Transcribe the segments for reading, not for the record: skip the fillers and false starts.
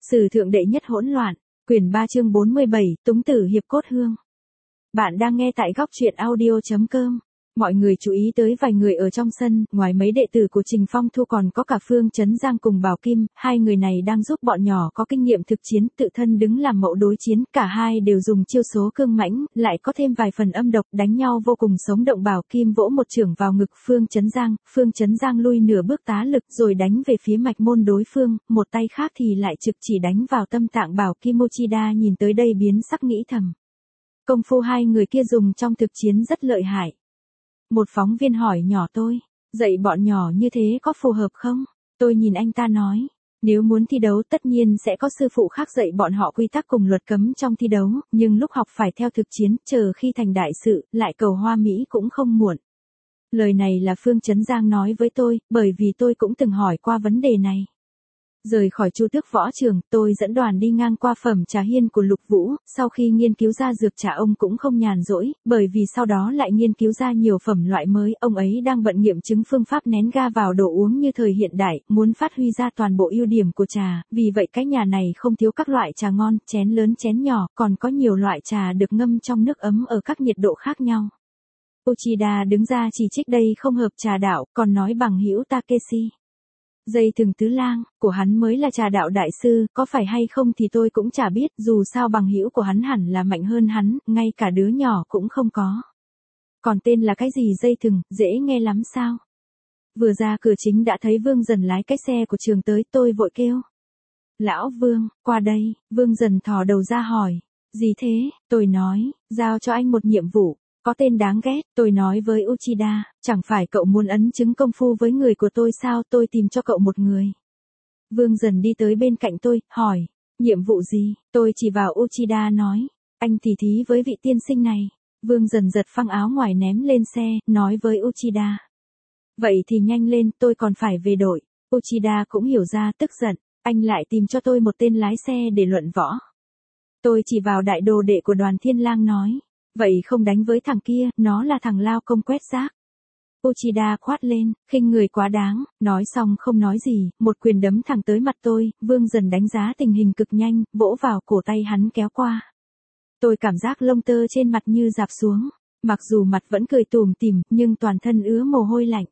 Sử thượng đệ nhất hỗn loạn, quyển 3 chương 47, Túng tử hiệp cốt hương. Bạn đang nghe tại góc truyện audio.com. Mọi người chú ý tới vài người ở trong sân, ngoài mấy đệ tử của Trình Phong Thu còn có cả Phương Chấn Giang cùng Bảo Kim, hai người này đang giúp bọn nhỏ có kinh nghiệm thực chiến, tự thân đứng làm mẫu đối chiến, cả hai đều dùng chiêu số cương mãnh, lại có thêm vài phần âm độc, đánh nhau vô cùng sống động. Bảo Kim vỗ một chưởng vào ngực Phương Chấn Giang lui nửa bước tá lực rồi đánh về phía mạch môn đối phương, một tay khác thì lại trực chỉ đánh vào tâm tạng Bảo Kim. Mochida nhìn tới đây biến sắc nghĩ thầm. Công phu hai người kia dùng trong thực chiến rất lợi hại. Một phóng viên hỏi nhỏ tôi, dạy bọn nhỏ như thế có phù hợp không? Tôi nhìn anh ta nói, nếu muốn thi đấu tất nhiên sẽ có sư phụ khác dạy bọn họ quy tắc cùng luật cấm trong thi đấu, nhưng lúc học phải theo thực chiến, chờ khi thành đại sự, lại cầu hoa mỹ cũng không muộn. Lời này là Phương Chấn Giang nói với tôi, bởi vì tôi cũng từng hỏi qua vấn đề này. Rời khỏi Chu Tước Võ Trường, tôi dẫn đoàn đi ngang qua phẩm trà hiên của Lục Vũ, sau khi nghiên cứu ra dược trà ông cũng không nhàn rỗi, bởi vì sau đó lại nghiên cứu ra nhiều phẩm loại mới, ông ấy đang bận nghiệm chứng phương pháp nén ga vào đồ uống như thời hiện đại, muốn phát huy ra toàn bộ ưu điểm của trà, vì vậy cái nhà này không thiếu các loại trà ngon, chén lớn chén nhỏ, còn có nhiều loại trà được ngâm trong nước ấm ở các nhiệt độ khác nhau. Uchida đứng ra chỉ trích đây không hợp trà đạo, còn nói bằng hữu Takeshi. Dây thừng tứ lang, của hắn mới là trà đạo đại sư, có phải hay không thì tôi cũng chả biết, dù sao bằng hữu của hắn hẳn là mạnh hơn hắn, ngay cả đứa nhỏ cũng không có. Còn tên là cái gì dây thừng, dễ nghe lắm sao? Vừa ra cửa chính đã thấy Vương Dần lái cái xe của trường tới, tôi vội kêu. Lão Vương, qua đây. Vương Dần thò đầu ra hỏi. Gì thế? Tôi nói, giao cho anh một nhiệm vụ. Có tên đáng ghét, tôi nói với Uchida, chẳng phải cậu muốn ấn chứng công phu với người của tôi sao, tôi tìm cho cậu một người. Vương Dần đi tới bên cạnh tôi, hỏi, nhiệm vụ gì, tôi chỉ vào Uchida nói, anh tỉ thí với vị tiên sinh này. Vương Dần giật phăng áo ngoài ném lên xe, nói với Uchida. Vậy thì nhanh lên, tôi còn phải về đội. Uchida cũng hiểu ra, tức giận, anh lại tìm cho tôi một tên lái xe để luận võ. Tôi chỉ vào đại đồ đệ của Đoàn Thiên Lang nói. Vậy không đánh với thằng kia, nó là thằng lao công quét rác. Uchida khoát lên, khinh người quá đáng, nói xong không nói gì, một quyền đấm thẳng tới mặt tôi, Vương Dần đánh giá tình hình cực nhanh, vỗ vào cổ tay hắn kéo qua. Tôi cảm giác lông tơ trên mặt như rạp xuống, mặc dù mặt vẫn cười tủm tỉm, nhưng toàn thân ứa mồ hôi lạnh.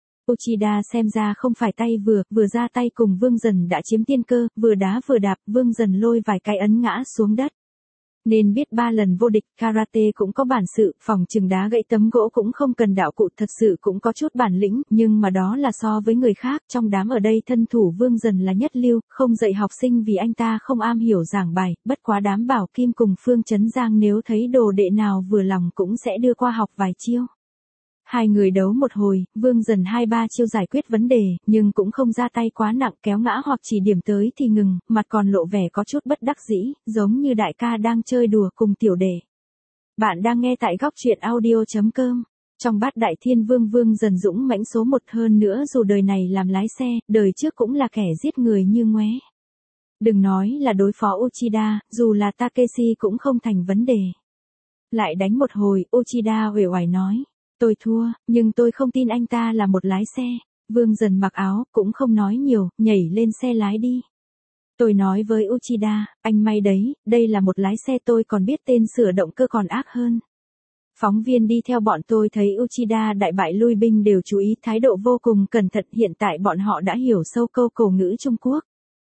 Uchida xem ra không phải tay vừa ra tay cùng Vương Dần đã chiếm tiên cơ, vừa đá vừa đạp, Vương Dần lôi vài cái ấn ngã xuống đất. Nên biết 3 lần vô địch, karate cũng có bản sự, phòng chừng đá gãy tấm gỗ cũng không cần đạo cụ, thật sự cũng có chút bản lĩnh, nhưng mà đó là so với người khác, trong đám ở đây thân thủ Vương Dần là nhất lưu, không dạy học sinh vì anh ta không am hiểu giảng bài, bất quá đám Bảo Kim cùng Phương Chấn Giang nếu thấy đồ đệ nào vừa lòng cũng sẽ đưa qua học vài chiêu. Hai người đấu một hồi, Vương Dần 2-3 chiêu giải quyết vấn đề, nhưng cũng không ra tay quá nặng, kéo ngã hoặc chỉ điểm tới thì ngừng, mặt còn lộ vẻ có chút bất đắc dĩ, giống như đại ca đang chơi đùa cùng tiểu đệ. Bạn đang nghe tại góc truyện audio.com. Trong Bát Đại Thiên Vương, Vương Dần dũng mãnh số 1, hơn nữa dù đời này làm lái xe, đời trước cũng là kẻ giết người như ngoé. Đừng nói là đối phó Uchida, dù là Takeshi cũng không thành vấn đề. Lại đánh một hồi, Uchida uể oải nói. Tôi thua, nhưng tôi không tin anh ta là một lái xe. Vương Dần mặc áo, cũng không nói nhiều, nhảy lên xe lái đi. Tôi nói với Uchida, anh may đấy, đây là một lái xe, tôi còn biết tên sửa động cơ còn ác hơn. Phóng viên đi theo bọn tôi thấy Uchida đại bại lui binh đều chú ý, thái độ vô cùng cẩn thận, hiện tại bọn họ đã hiểu sâu câu cổ ngữ Trung Quốc.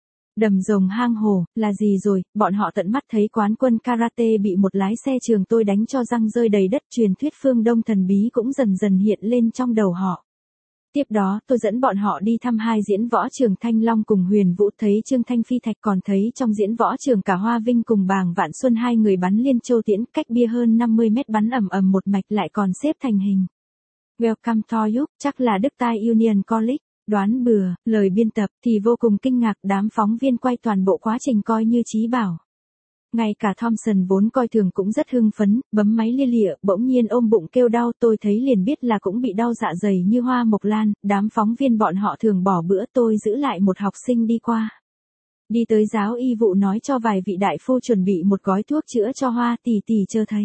Đầm rồng hang hồ, là gì rồi, bọn họ tận mắt thấy quán quân karate bị một lái xe trường tôi đánh cho răng rơi đầy đất, truyền thuyết phương Đông thần bí cũng dần dần hiện lên trong đầu họ. Tiếp đó tôi dẫn bọn họ đi thăm hai diễn võ trường Thanh Long cùng Huyền Vũ, thấy Trương Thanh Phi Thạch, còn thấy trong diễn võ trường cả Hoa Vinh cùng Bàng Vạn Xuân hai người bắn liên châu tiễn, cách bia hơn 50 mét bắn ầm ầm một mạch lại còn xếp thành hình. Welcome to you, chắc là Đức Tai Union College. Đoán bừa, lời biên tập thì vô cùng kinh ngạc, đám phóng viên quay toàn bộ quá trình coi như trí bảo. Ngay cả Thompson vốn coi thường cũng rất hưng phấn, bấm máy lia lịa, bỗng nhiên ôm bụng kêu đau, tôi thấy liền biết là cũng bị đau dạ dày như hoa mộc lan, đám phóng viên bọn họ thường bỏ bữa, tôi giữ lại một học sinh đi qua. Đi tới giáo y vụ nói cho vài vị đại phu chuẩn bị một gói thuốc chữa cho Hoa tỷ tỷ chờ thầy.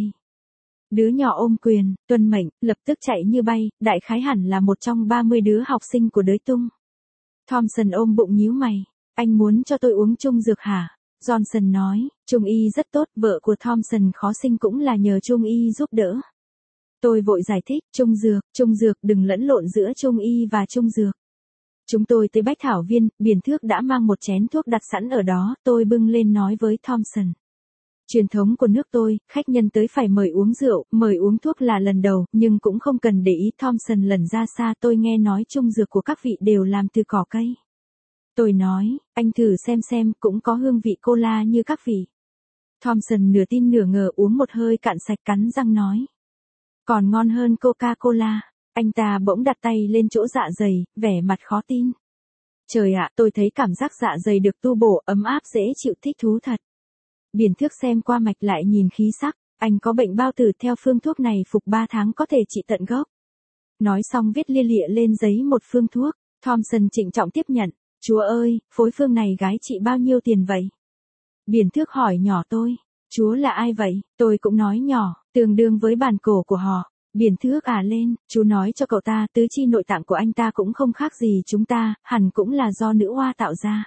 Đứa nhỏ ôm quyền, tuân mệnh, lập tức chạy như bay, đại khái hẳn là một trong 30 đứa học sinh của đới tung. Thompson ôm bụng nhíu mày, anh muốn cho tôi uống chung dược hả? Johnson nói, Trung y rất tốt, vợ của Thompson khó sinh cũng là nhờ Trung y giúp đỡ. Tôi vội giải thích, Trung dược, đừng lẫn lộn giữa Trung y và Trung dược. Chúng tôi tới Bách Thảo Viên, Biển Thước đã mang một chén thuốc đặt sẵn ở đó, tôi bưng lên nói với Thompson. Truyền thống của nước tôi, khách nhân tới phải mời uống rượu, mời uống thuốc là lần đầu, nhưng cũng không cần để ý. Thompson lần ra xa, tôi nghe nói Trung dược của các vị đều làm từ cỏ cây. Tôi nói, anh thử xem, cũng có hương vị cola như các vị. Thompson nửa tin nửa ngờ uống một hơi cạn sạch, cắn răng nói. Còn ngon hơn Coca-Cola. Anh ta bỗng đặt tay lên chỗ dạ dày, vẻ mặt khó tin. Trời ạ, tôi thấy cảm giác dạ dày được tu bổ, ấm áp dễ chịu, thích thú thật. Biển Thước xem qua mạch lại nhìn khí sắc, anh có bệnh bao tử, theo phương thuốc này phục 3 tháng có thể trị tận gốc. Nói xong viết lia lịa lên giấy một phương thuốc, Thompson trịnh trọng tiếp nhận. Chúa ơi, phối phương này gái trị bao nhiêu tiền vậy? Biển Thước hỏi nhỏ tôi, chúa là ai vậy? Tôi cũng nói nhỏ, tương đương với bàn cổ của họ. Biển Thước lên, chú nói cho cậu ta, tứ chi nội tạng của anh ta cũng không khác gì chúng ta, hẳn cũng là do nữ hoa tạo ra.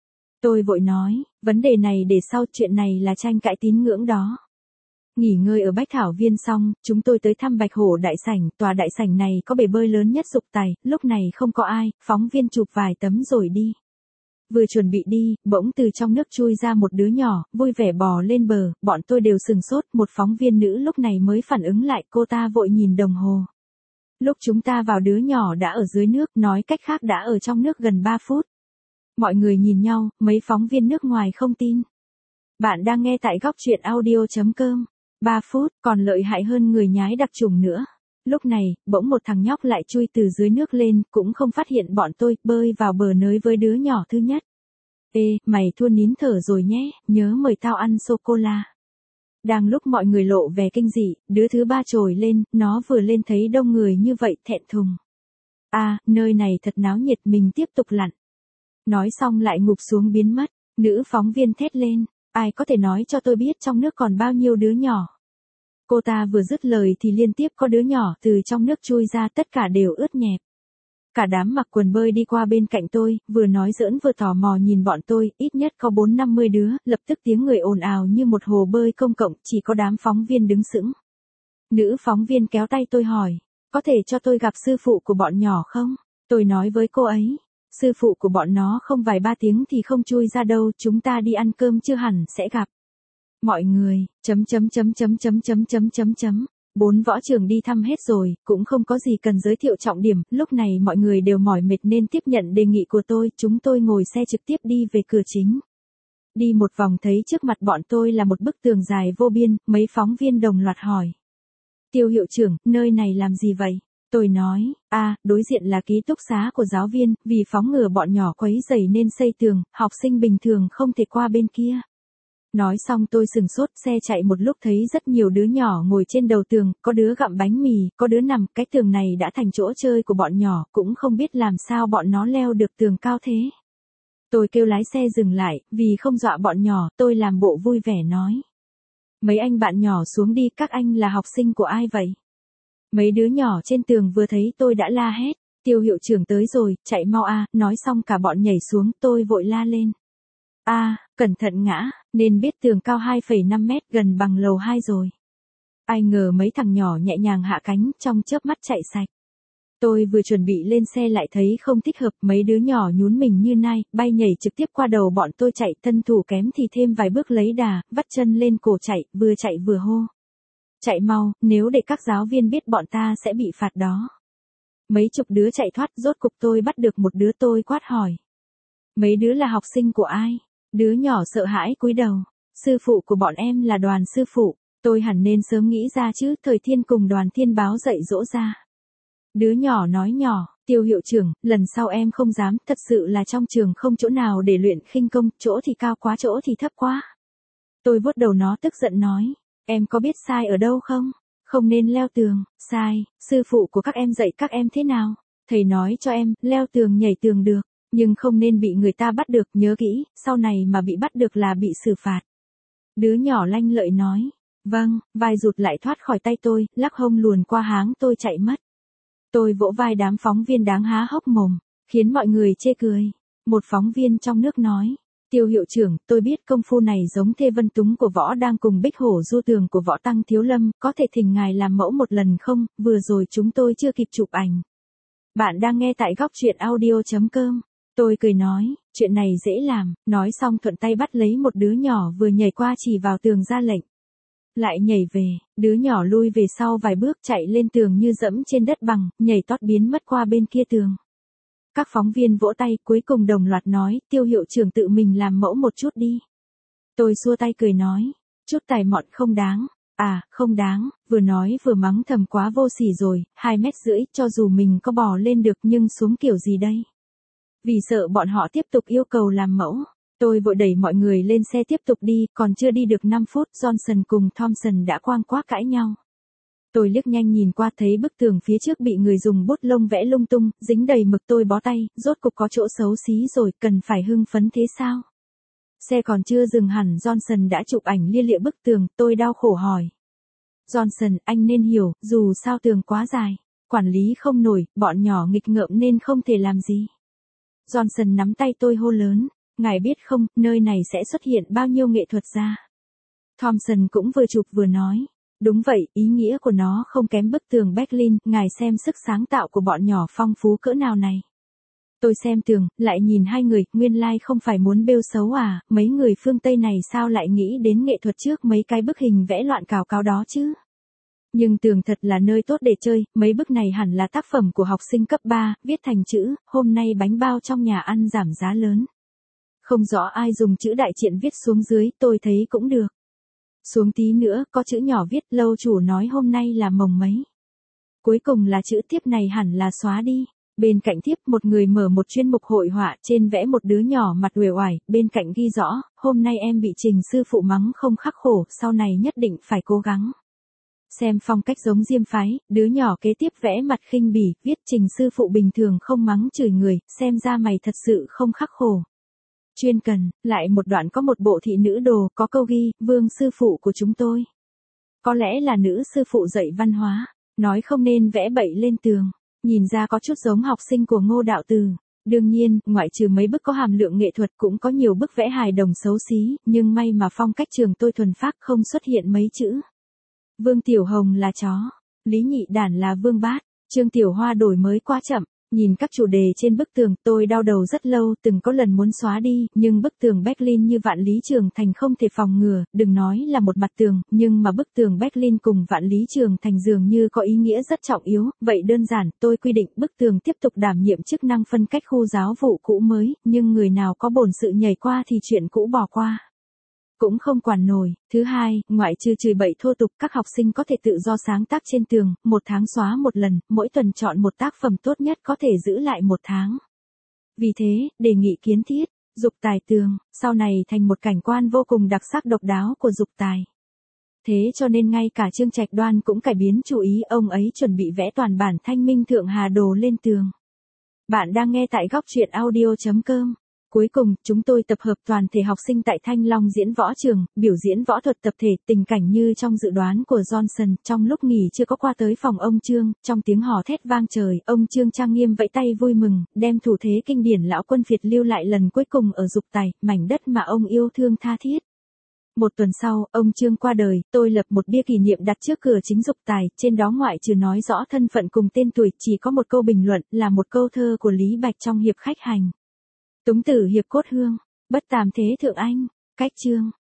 Tôi vội nói, vấn đề này để sau, chuyện này là tranh cãi tín ngưỡng đó. Nghỉ ngơi ở Bách Thảo Viên xong, chúng tôi tới thăm Bạch Hổ đại sảnh, tòa đại sảnh này có bể bơi lớn nhất Dục Tài, lúc này không có ai, phóng viên chụp vài tấm rồi đi. Vừa chuẩn bị đi, bỗng từ trong nước chui ra một đứa nhỏ, vui vẻ bò lên bờ, bọn tôi đều sừng sốt, một phóng viên nữ lúc này mới phản ứng lại, cô ta vội nhìn đồng hồ. Lúc chúng ta vào đứa nhỏ đã ở dưới nước, nói cách khác đã ở trong nước gần 3 phút. Mọi người nhìn nhau, mấy phóng viên nước ngoài không tin. Bạn đang nghe tại góc truyện audio.com. 3 phút, còn lợi hại hơn người nhái đặc trùng nữa. Lúc này, bỗng một thằng nhóc lại chui từ dưới nước lên, cũng không phát hiện bọn tôi, bơi vào bờ nới với đứa nhỏ thứ nhất. Ê, mày thua nín thở rồi nhé, nhớ mời tao ăn sô-cô-la. Đang lúc mọi người lộ vẻ kinh dị, đứa thứ ba trồi lên, nó vừa lên thấy đông người như vậy, thẹn thùng. Nơi này thật náo nhiệt, mình tiếp tục lặn. Nói xong lại ngụp xuống biến mất, nữ phóng viên thét lên, ai có thể nói cho tôi biết trong nước còn bao nhiêu đứa nhỏ. Cô ta vừa dứt lời thì liên tiếp có đứa nhỏ từ trong nước chui ra, tất cả đều ướt nhẹp. Cả đám mặc quần bơi đi qua bên cạnh tôi, vừa nói giỡn vừa tò mò nhìn bọn tôi, ít nhất có 4-50 đứa, lập tức tiếng người ồn ào như một hồ bơi công cộng, chỉ có đám phóng viên đứng sững. Nữ phóng viên kéo tay tôi hỏi, có thể cho tôi gặp sư phụ của bọn nhỏ không? Tôi nói với cô ấy, sư phụ của bọn nó không vài 3 tiếng thì không chui ra đâu, chúng ta đi ăn cơm chưa hẳn sẽ gặp. Mọi người, 4 võ trường đi thăm hết rồi, cũng không có gì cần giới thiệu trọng điểm, lúc này mọi người đều mỏi mệt nên tiếp nhận đề nghị của tôi, chúng tôi ngồi xe trực tiếp đi về cửa chính. Đi một vòng thấy trước mặt bọn tôi là một bức tường dài vô biên, mấy phóng viên đồng loạt hỏi. Tiêu hiệu trưởng, nơi này làm gì vậy? Tôi nói, đối diện là ký túc xá của giáo viên, vì phóng ngừa bọn nhỏ quấy rầy nên xây tường, học sinh bình thường không thể qua bên kia. Nói xong tôi sừng sốt, xe chạy một lúc thấy rất nhiều đứa nhỏ ngồi trên đầu tường, có đứa gặm bánh mì, có đứa nằm, cái tường này đã thành chỗ chơi của bọn nhỏ, cũng không biết làm sao bọn nó leo được tường cao thế. Tôi kêu lái xe dừng lại, vì không dọa bọn nhỏ, tôi làm bộ vui vẻ nói. Mấy anh bạn nhỏ xuống đi, các anh là học sinh của ai vậy? Mấy đứa nhỏ trên tường vừa thấy tôi đã la hét, Tiêu hiệu trưởng tới rồi, chạy mau nói xong cả bọn nhảy xuống, tôi vội la lên. Cẩn thận ngã, nên biết tường cao 2,5 mét gần bằng lầu 2 rồi. Ai ngờ mấy thằng nhỏ nhẹ nhàng hạ cánh, trong chớp mắt chạy sạch. Tôi vừa chuẩn bị lên xe lại thấy không thích hợp, mấy đứa nhỏ nhún mình như nai, bay nhảy trực tiếp qua đầu bọn tôi chạy, thân thủ kém thì thêm vài bước lấy đà, vắt chân lên cổ chạy vừa hô. Chạy mau, nếu để các giáo viên biết bọn ta sẽ bị phạt đó. Mấy chục đứa chạy thoát, rốt cục tôi bắt được một đứa, tôi quát hỏi. Mấy đứa là học sinh của ai? Đứa nhỏ sợ hãi cúi đầu. Sư phụ của bọn em là Đoàn sư phụ. Tôi hẳn nên sớm nghĩ ra chứ, Thời Thiên cùng Đoàn Thiên báo dạy dỗ ra. Đứa nhỏ nói nhỏ, Tiêu hiệu trưởng, lần sau em không dám, thật sự là trong trường không chỗ nào để luyện khinh công, chỗ thì cao quá chỗ thì thấp quá. Tôi vuốt đầu nó tức giận nói, em có biết sai ở đâu không? Không nên leo tường. Sai, sư phụ của các em dạy các em thế nào? Thầy nói cho em, leo tường nhảy tường được, nhưng không nên bị người ta bắt được, nhớ kỹ, sau này mà bị bắt được là bị xử phạt. Đứa nhỏ lanh lợi nói, vâng, vai rụt lại thoát khỏi tay tôi, lắc hông luồn qua háng tôi chạy mất. Tôi vỗ vai đám phóng viên đáng há hốc mồm, khiến mọi người chê cười. Một phóng viên trong nước nói, Tiêu hiệu trưởng, tôi biết công phu này giống Thê Vân Túng của Võ Đang cùng Bích Hổ Du Tường của Võ Tăng Thiếu Lâm, có thể thỉnh ngài làm mẫu một lần không, vừa rồi chúng tôi chưa kịp chụp ảnh. Bạn đang nghe tại góc truyện audio.com. Tôi cười nói, chuyện này dễ làm, nói xong thuận tay bắt lấy một đứa nhỏ vừa nhảy qua chỉ vào tường ra lệnh. Lại nhảy về, đứa nhỏ lui về sau vài bước chạy lên tường như dẫm trên đất bằng, nhảy tót biến mất qua bên kia tường. Các phóng viên vỗ tay cuối cùng đồng loạt nói, Tiêu hiệu trưởng tự mình làm mẫu một chút đi. Tôi xua tay cười nói, chút tài mọn không đáng. À, không đáng, vừa nói vừa mắng thầm quá vô sỉ rồi, 2,5 mét, cho dù mình có bò lên được nhưng xuống kiểu gì đây? Vì sợ bọn họ tiếp tục yêu cầu làm mẫu, tôi vội đẩy mọi người lên xe tiếp tục đi, còn chưa đi được 5 phút, Johnson cùng Thompson đã quang quác cãi nhau. Tôi liếc nhanh nhìn qua thấy bức tường phía trước bị người dùng bút lông vẽ lung tung, dính đầy mực, tôi bó tay, rốt cục có chỗ xấu xí rồi, cần phải hưng phấn thế sao? Xe còn chưa dừng hẳn Johnson đã chụp ảnh lia lịa bức tường, tôi đau khổ hỏi. Johnson, anh nên hiểu, dù sao tường quá dài, quản lý không nổi, bọn nhỏ nghịch ngợm nên không thể làm gì. Johnson nắm tay tôi hô lớn, ngài biết không, nơi này sẽ xuất hiện bao nhiêu nghệ thuật gia. Thompson cũng vừa chụp vừa nói, đúng vậy, ý nghĩa của nó không kém bức tường Berlin, ngài xem sức sáng tạo của bọn nhỏ phong phú cỡ nào này. Tôi xem tường, lại nhìn hai người, nguyên lai không phải muốn bêu xấu à, mấy người phương Tây này sao lại nghĩ đến nghệ thuật trước mấy cái bức hình vẽ loạn cào cáo đó chứ. Nhưng tường thật là nơi tốt để chơi, mấy bức này hẳn là tác phẩm của học sinh cấp 3, viết thành chữ, hôm nay bánh bao trong nhà ăn giảm giá lớn. Không rõ ai dùng chữ đại triện viết xuống dưới, tôi thấy cũng được. Xuống tí nữa, có chữ nhỏ viết, lâu chủ nói hôm nay là mồng mấy. Cuối cùng là chữ tiếp này hẳn là xóa đi. Bên cạnh tiếp một người mở một chuyên mục hội họa, trên vẽ một đứa nhỏ mặt uể oải, bên cạnh ghi rõ, hôm nay em bị Trình sư phụ mắng không khắc khổ, sau này nhất định phải cố gắng. Xem phong cách giống Diêm phái, đứa nhỏ kế tiếp vẽ mặt khinh bỉ, viết Trình sư phụ bình thường không mắng chửi người, xem ra mày thật sự không khắc khổ. Chuyên cần, lại một đoạn có một bộ thị nữ đồ, có câu ghi, Vương sư phụ của chúng tôi. Có lẽ là nữ sư phụ dạy văn hóa, nói không nên vẽ bậy lên tường. Nhìn ra có chút giống học sinh của Ngô Đạo Từ. Đương nhiên, ngoại trừ mấy bức có hàm lượng nghệ thuật cũng có nhiều bức vẽ hài đồng xấu xí, nhưng may mà phong cách trường tôi thuần phác không xuất hiện mấy chữ. Vương Tiểu Hồng là chó, Lý Nhị Đản là Vương Bát, Trương Tiểu Hoa đổi mới quá chậm. Nhìn các chủ đề trên bức tường, tôi đau đầu rất lâu, từng có lần muốn xóa đi, nhưng bức tường Berlin như Vạn Lý Trường Thành không thể phòng ngừa, đừng nói là một mặt tường, nhưng mà bức tường Berlin cùng Vạn Lý Trường Thành dường như có ý nghĩa rất trọng yếu, vậy đơn giản, tôi quy định bức tường tiếp tục đảm nhiệm chức năng phân cách khu giáo vụ cũ mới, nhưng người nào có bổn sự nhảy qua thì chuyện cũ bỏ qua. Cũng không quản nổi. Thứ hai, ngoại trừ chửi bậy thô tục, các học sinh có thể tự do sáng tác trên tường, 1 tháng xóa một lần, mỗi tuần chọn một tác phẩm tốt nhất có thể giữ lại 1 tháng. Vì thế, đề nghị kiến thiết, dục tài tường, sau này thành một cảnh quan vô cùng đặc sắc độc đáo của dục tài. Thế cho nên ngay cả Trương Trạch Đoan cũng cải biến chủ ý, ông ấy chuẩn bị vẽ toàn bản Thanh Minh Thượng Hà Đồ lên tường. Bạn đang nghe tại góc truyện audio.com. Cuối cùng, chúng tôi tập hợp toàn thể học sinh tại Thanh Long diễn võ trường, biểu diễn võ thuật tập thể, tình cảnh như trong dự đoán của Johnson, trong lúc nghỉ chưa có qua tới phòng ông Trương, trong tiếng hò thét vang trời, ông Trương trang nghiêm vẫy tay vui mừng, đem thủ thế kinh điển lão quân Việt lưu lại lần cuối cùng ở Dục Tài, mảnh đất mà ông yêu thương tha thiết. 1 tuần sau, ông Trương qua đời, tôi lập một bia kỷ niệm đặt trước cửa chính Dục Tài, trên đó ngoại trừ nói rõ thân phận cùng tên tuổi, chỉ có một câu bình luận, là một câu thơ của Lý Bạch trong Hiệp Khách Hành. Túng tử hiệp cốt hương, bất tàm thế thượng anh, cách chương.